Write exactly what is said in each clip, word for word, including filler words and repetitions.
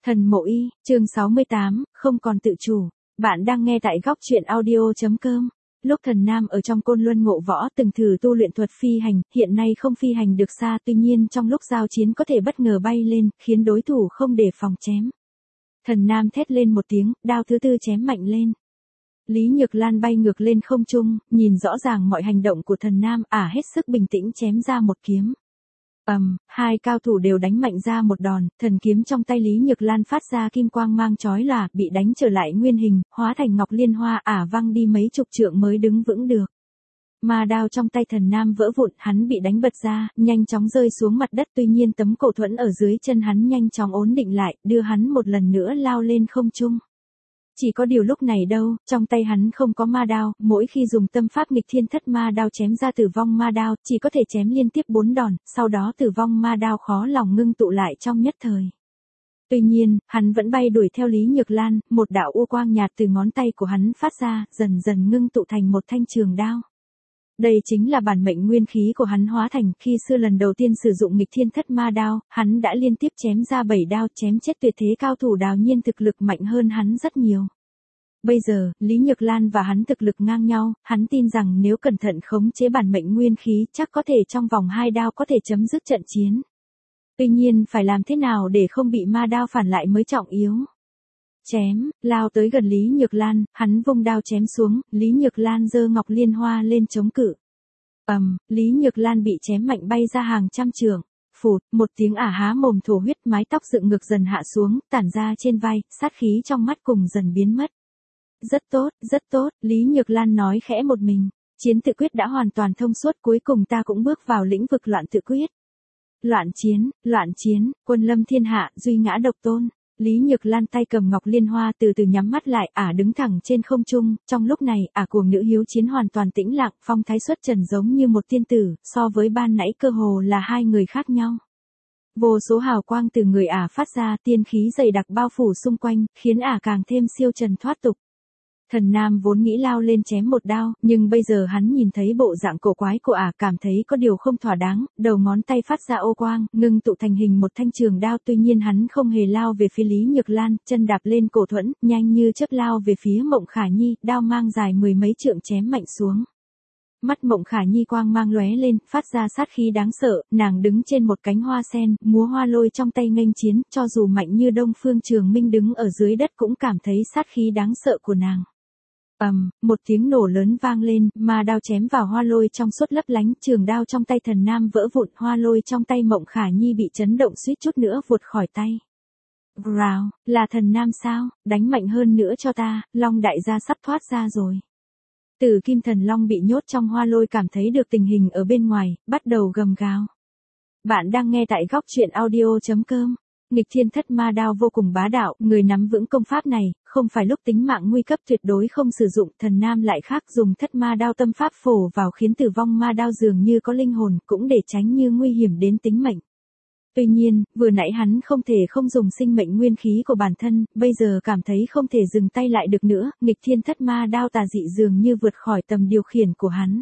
Thần Mộ Y, chương sáu mươi tám, không còn tự chủ. Bạn đang nghe tại góc truyện audio.com. Lúc Thần Nam ở trong Côn Luân Ngộ Võ từng thử tu luyện thuật phi hành, hiện nay không phi hành được xa, tuy nhiên trong lúc giao chiến có thể bất ngờ bay lên, khiến đối thủ không đề phòng chém. Thần Nam thét lên một tiếng, đao thứ tư chém mạnh lên. Lý Nhược Lan bay ngược lên không trung, nhìn rõ ràng mọi hành động của Thần Nam, ả hết sức bình tĩnh chém ra một kiếm. ầm, um, hai cao thủ đều đánh mạnh ra một đòn, thần kiếm trong tay Lý Nhược Lan phát ra kim quang mang chói lòa, bị đánh trở lại nguyên hình, hóa thành ngọc liên hoa, ả văng đi mấy chục trượng mới đứng vững được. Ma đao trong tay Thần Nam vỡ vụn, hắn bị đánh bật ra, nhanh chóng rơi xuống mặt đất, tuy nhiên tấm cổ thuẫn ở dưới chân hắn nhanh chóng ổn định lại, đưa hắn một lần nữa lao lên không trung. Chỉ có điều lúc này đâu, trong tay hắn không có ma đao, mỗi khi dùng tâm pháp nghịch thiên thất ma đao chém ra tử vong ma đao, chỉ có thể chém liên tiếp bốn đòn, sau đó tử vong ma đao khó lòng ngưng tụ lại trong nhất thời. Tuy nhiên, hắn vẫn bay đuổi theo Lý Nhược Lan, một đạo u quang nhạt từ ngón tay của hắn phát ra, dần dần ngưng tụ thành một thanh trường đao. Đây chính là bản mệnh nguyên khí của hắn hóa thành, khi xưa lần đầu tiên sử dụng nghịch thiên thất ma đao, hắn đã liên tiếp chém ra bảy đao, chém chết tuyệt thế cao thủ Đào Nhiên thực lực mạnh hơn hắn rất nhiều. Bây giờ, Lý Nhược Lan và hắn thực lực ngang nhau, hắn tin rằng nếu cẩn thận khống chế bản mệnh nguyên khí, chắc có thể trong vòng hai đao có thể chấm dứt trận chiến. Tuy nhiên, phải làm thế nào để không bị ma đao phản lại mới trọng yếu. Chém, lao tới gần Lý Nhược Lan, hắn vung đao chém xuống, Lý Nhược Lan giơ ngọc liên hoa lên chống cự. ầm, um, Lý Nhược Lan bị chém mạnh bay ra hàng trăm trượng. Phụt, một tiếng ả há mồm thổ huyết, mái tóc dựng ngược dần hạ xuống, tản ra trên vai, sát khí trong mắt cùng dần biến mất. Rất tốt, rất tốt, Lý Nhược Lan nói khẽ một mình. Chiến tự quyết đã hoàn toàn thông suốt, cuối cùng ta cũng bước vào lĩnh vực loạn tự quyết. Loạn chiến, loạn chiến, quân lâm thiên hạ, duy ngã độc tôn. Lý Nhược Lan tay cầm ngọc liên hoa từ từ nhắm mắt lại, ả đứng thẳng trên không trung, trong lúc này, ả cuồng nữ hiếu chiến hoàn toàn tĩnh lặng, phong thái xuất trần giống như một tiên tử, so với ban nãy cơ hồ là hai người khác nhau. Vô số hào quang từ người ả phát ra, tiên khí dày đặc bao phủ xung quanh, khiến ả càng thêm siêu trần thoát tục. Thần Nam vốn nghĩ lao lên chém một đao, nhưng bây giờ hắn nhìn thấy bộ dạng cổ quái của ả, cảm thấy có điều không thỏa đáng, đầu ngón tay phát ra ô quang, ngưng tụ thành hình một thanh trường đao, tuy nhiên hắn không hề lao về phía Lý Nhược Lan, chân đạp lên cổ thuẫn, nhanh như chớp lao về phía Mộng Khả Nhi, đao mang dài mười mấy trượng chém mạnh xuống. Mắt Mộng Khả Nhi quang mang lóe lên, phát ra sát khí đáng sợ, nàng đứng trên một cánh hoa sen, múa hoa lôi trong tay nghênh chiến, cho dù mạnh như Đông Phương Trường Minh đứng ở dưới đất cũng cảm thấy sát khí đáng sợ của nàng. ầm, um, một tiếng nổ lớn vang lên, ma đao chém vào hoa lôi trong suốt lấp lánh, trường đao trong tay Thần Nam vỡ vụn, hoa lôi trong tay Mộng Khả Nhi bị chấn động suýt chút nữa vụt khỏi tay. Rào, là Thần Nam sao, đánh mạnh hơn nữa cho ta, Long đại gia sắp thoát ra rồi. Tử Kim Thần Long bị nhốt trong hoa lôi cảm thấy được tình hình ở bên ngoài, bắt đầu gầm gào. Bạn đang nghe tại góc truyện audio.com. Nghịch thiên thất ma đao vô cùng bá đạo, người nắm vững công pháp này, không phải lúc tính mạng nguy cấp tuyệt đối không sử dụng, Thần Nam lại khác, dùng thất ma đao tâm pháp phổ vào khiến tử vong ma đao dường như có linh hồn, cũng để tránh như nguy hiểm đến tính mệnh. Tuy nhiên, vừa nãy hắn không thể không dùng sinh mệnh nguyên khí của bản thân, bây giờ cảm thấy không thể dừng tay lại được nữa, nghịch thiên thất ma đao tà dị dường như vượt khỏi tầm điều khiển của hắn.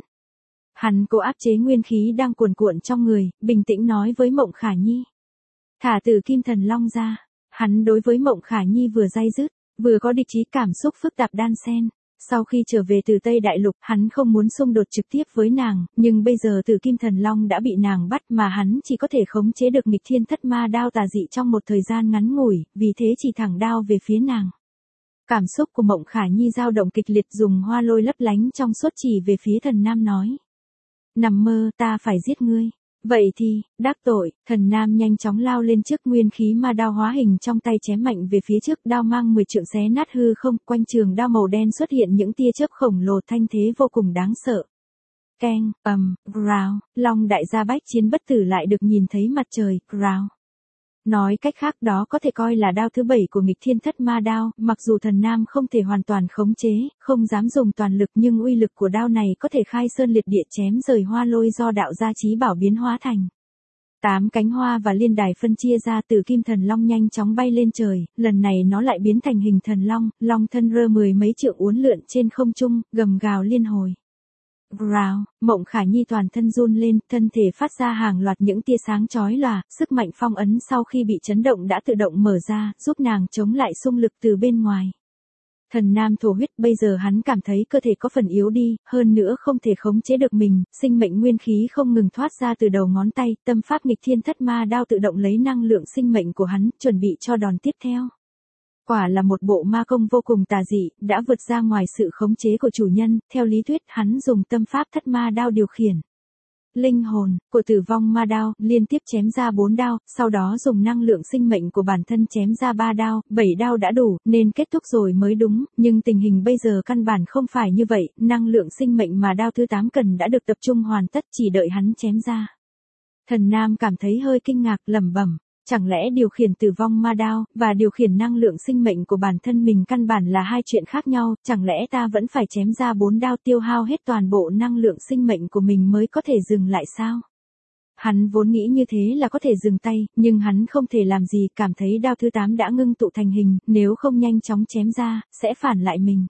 Hắn cố áp chế nguyên khí đang cuồn cuộn trong người, bình tĩnh nói với Mộng Khả Nhi. Thả Tử Kim Thần Long ra, hắn đối với Mộng Khả Nhi vừa day dứt, vừa có địch ý cảm xúc phức tạp đan xen. Sau khi trở về từ Tây Đại Lục, hắn không muốn xung đột trực tiếp với nàng, nhưng bây giờ Tử Kim Thần Long đã bị nàng bắt mà hắn chỉ có thể khống chế được nghịch thiên thất ma đao tà dị trong một thời gian ngắn ngủi, vì thế chỉ thẳng đao về phía nàng. Cảm xúc của Mộng Khả Nhi dao động kịch liệt, dùng hoa lôi lấp lánh trong suốt chỉ về phía Thần Nam nói. Nằm mơ, ta phải giết ngươi. Vậy thì, đắc tội, Thần Nam nhanh chóng lao lên trước, nguyên khí ma đao hóa hình trong tay chém mạnh về phía trước, đao mang mười trượng xé nát hư không, quanh trường đao màu đen xuất hiện những tia chớp khổng lồ, thanh thế vô cùng đáng sợ. Keng, ầm, um, rào, Long đại gia bách chiến bất tử lại được nhìn thấy mặt trời, rào. Nói cách khác đó có thể coi là đao thứ bảy của nghịch thiên thất ma đao, mặc dù Thần Nam không thể hoàn toàn khống chế, không dám dùng toàn lực nhưng uy lực của đao này có thể khai sơn liệt địa chém rời hoa lôi do đạo gia chí bảo biến hóa thành. Tám cánh hoa và liên đài phân chia ra, Tử Kim Thần Long nhanh chóng bay lên trời, lần này nó lại biến thành hình thần long, long thân rơ mười mấy trượng uốn lượn trên không trung, gầm gào liên hồi. Rào, Mộng Khả Nhi toàn thân run lên, thân thể phát ra hàng loạt những tia sáng chói lòa, sức mạnh phong ấn sau khi bị chấn động đã tự động mở ra, giúp nàng chống lại xung lực từ bên ngoài. Thần nam thổ huyết, bây giờ hắn cảm thấy cơ thể có phần yếu đi, hơn nữa không thể khống chế được mình, sinh mệnh nguyên khí không ngừng thoát ra từ đầu ngón tay, tâm pháp nghịch thiên thất ma đao tự động lấy năng lượng sinh mệnh của hắn, chuẩn bị cho đòn tiếp theo. Quả là một bộ ma công vô cùng tà dị, đã vượt ra ngoài sự khống chế của chủ nhân, theo lý thuyết hắn dùng tâm pháp thất ma đao điều khiển. Linh hồn của tử vong ma đao liên tiếp chém ra bốn đao, sau đó dùng năng lượng sinh mệnh của bản thân chém ra ba đao, bảy đao đã đủ, nên kết thúc rồi mới đúng, nhưng tình hình bây giờ căn bản không phải như vậy, năng lượng sinh mệnh mà đao thứ tám cần đã được tập trung hoàn tất, chỉ đợi hắn chém ra. Thần nam cảm thấy hơi kinh ngạc, lẩm bẩm. Chẳng lẽ điều khiển tử vong ma đao, và điều khiển năng lượng sinh mệnh của bản thân mình căn bản là hai chuyện khác nhau, chẳng lẽ ta vẫn phải chém ra bốn đao tiêu hao hết toàn bộ năng lượng sinh mệnh của mình mới có thể dừng lại sao? Hắn vốn nghĩ như thế là có thể dừng tay, nhưng hắn không thể làm gì, cảm thấy đao thứ tám đã ngưng tụ thành hình, nếu không nhanh chóng chém ra, sẽ phản lại mình.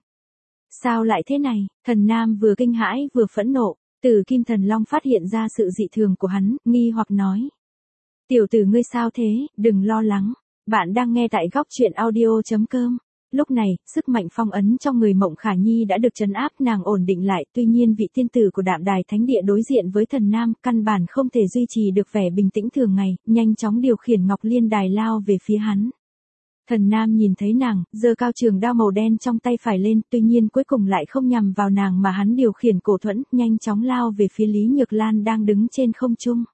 Sao lại thế này? Thần nam vừa kinh hãi vừa phẫn nộ, Tử Kim Thần Long phát hiện ra sự dị thường của hắn, nghi hoặc nói. Tiểu tử ngươi sao thế, đừng lo lắng. Bạn đang nghe tại góc truyện audio chấm com. Lúc này, sức mạnh phong ấn trong người Mộng Khả Nhi đã được trấn áp, nàng ổn định lại, tuy nhiên vị tiên tử của Đạm Đài Thánh Địa đối diện với thần nam, căn bản không thể duy trì được vẻ bình tĩnh thường ngày, nhanh chóng điều khiển Ngọc Liên Đài lao về phía hắn. Thần nam nhìn thấy nàng, giơ cao trường đao màu đen trong tay phải lên, tuy nhiên cuối cùng lại không nhằm vào nàng mà hắn điều khiển cổ thuẫn, nhanh chóng lao về phía Lý Nhược Lan đang đứng trên không trung.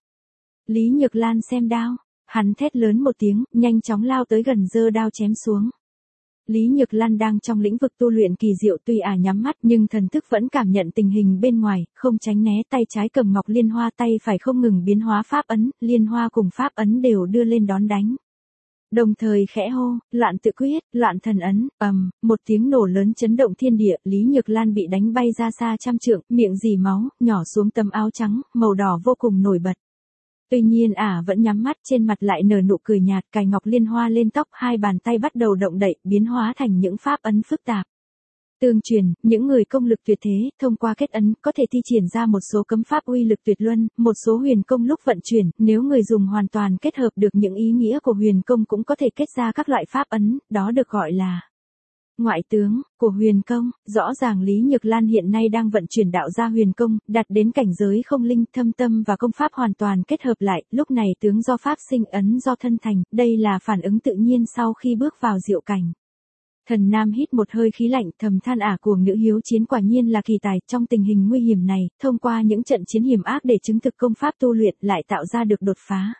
Lý Nhược Lan xem đao, hắn thét lớn một tiếng, nhanh chóng lao tới gần giơ đao chém xuống. Lý Nhược Lan đang trong lĩnh vực tu luyện kỳ diệu, tuy ả nhắm mắt nhưng thần thức vẫn cảm nhận tình hình bên ngoài, không tránh né, tay trái cầm Ngọc Liên Hoa, tay phải không ngừng biến hóa pháp ấn, liên hoa cùng pháp ấn đều đưa lên đón đánh. Đồng thời khẽ hô, loạn tự quyết, loạn thần ấn, ầm, một tiếng nổ lớn chấn động thiên địa, Lý Nhược Lan bị đánh bay ra xa trăm trượng, miệng rỉ máu, nhỏ xuống tấm áo trắng, màu đỏ vô cùng nổi bật. Tuy nhiên ả vẫn nhắm mắt, trên mặt lại nở nụ cười nhạt, cài Ngọc Liên Hoa lên tóc, hai bàn tay bắt đầu động đậy, biến hóa thành những pháp ấn phức tạp. Tương truyền, những người công lực tuyệt thế, thông qua kết ấn, có thể thi triển ra một số cấm pháp uy lực tuyệt luân, một số huyền công lúc vận chuyển, nếu người dùng hoàn toàn kết hợp được những ý nghĩa của huyền công cũng có thể kết ra các loại pháp ấn, đó được gọi là ngoại tướng của huyền công. Rõ ràng Lý Nhược Lan hiện nay đang vận chuyển đạo gia huyền công, đạt đến cảnh giới không linh, thâm tâm và công pháp hoàn toàn kết hợp lại, lúc này tướng do pháp sinh, ấn do thân thành, đây là phản ứng tự nhiên sau khi bước vào diệu cảnh. Thần nam hít một hơi khí lạnh, thầm than ả cuồng nữ hiếu chiến quả nhiên là kỳ tài, trong tình hình nguy hiểm này, thông qua những trận chiến hiểm ác để chứng thực công pháp tu luyện lại tạo ra được đột phá.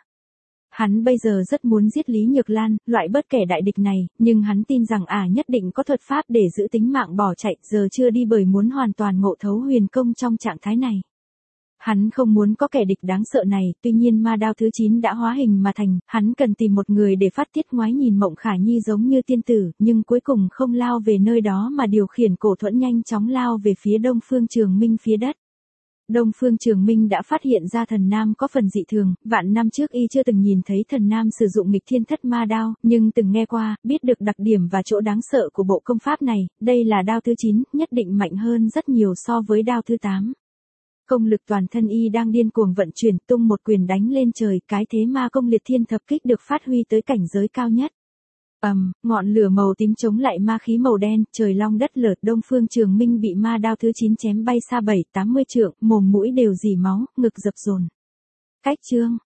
Hắn bây giờ rất muốn giết Lý Nhược Lan, loại bớt kẻ đại địch này, nhưng hắn tin rằng ả nhất định có thuật pháp để giữ tính mạng bỏ chạy, giờ chưa đi bởi muốn hoàn toàn ngộ thấu huyền công trong trạng thái này. Hắn không muốn có kẻ địch đáng sợ này, tuy nhiên ma đao thứ chín đã hóa hình mà thành, hắn cần tìm một người để phát tiết. Ngoái nhìn Mộng Khả Nhi giống như tiên tử, nhưng cuối cùng không lao về nơi đó mà điều khiển cổ thuẫn nhanh chóng lao về phía Đông Phương Trường Minh phía đất. Đông Phương Trường Minh đã phát hiện ra thần nam có phần dị thường, vạn năm trước y chưa từng nhìn thấy thần nam sử dụng nghịch thiên thất ma đao, nhưng từng nghe qua, biết được đặc điểm và chỗ đáng sợ của bộ công pháp này, đây là đao thứ chín, nhất định mạnh hơn rất nhiều so với đao thứ tám. Công lực toàn thân y đang điên cuồng vận chuyển, tung một quyền đánh lên trời, cái thế ma công liệt thiên thập kích được phát huy tới cảnh giới cao nhất. Ầm, um, ngọn lửa màu tím chống lại ma khí màu đen, trời long đất lở, Đông Phương Trường Minh bị ma đao thứ chín chém bay xa bảy tám mươi trượng, mồm mũi đều rỉ máu, ngực dập dồn. Cách chương,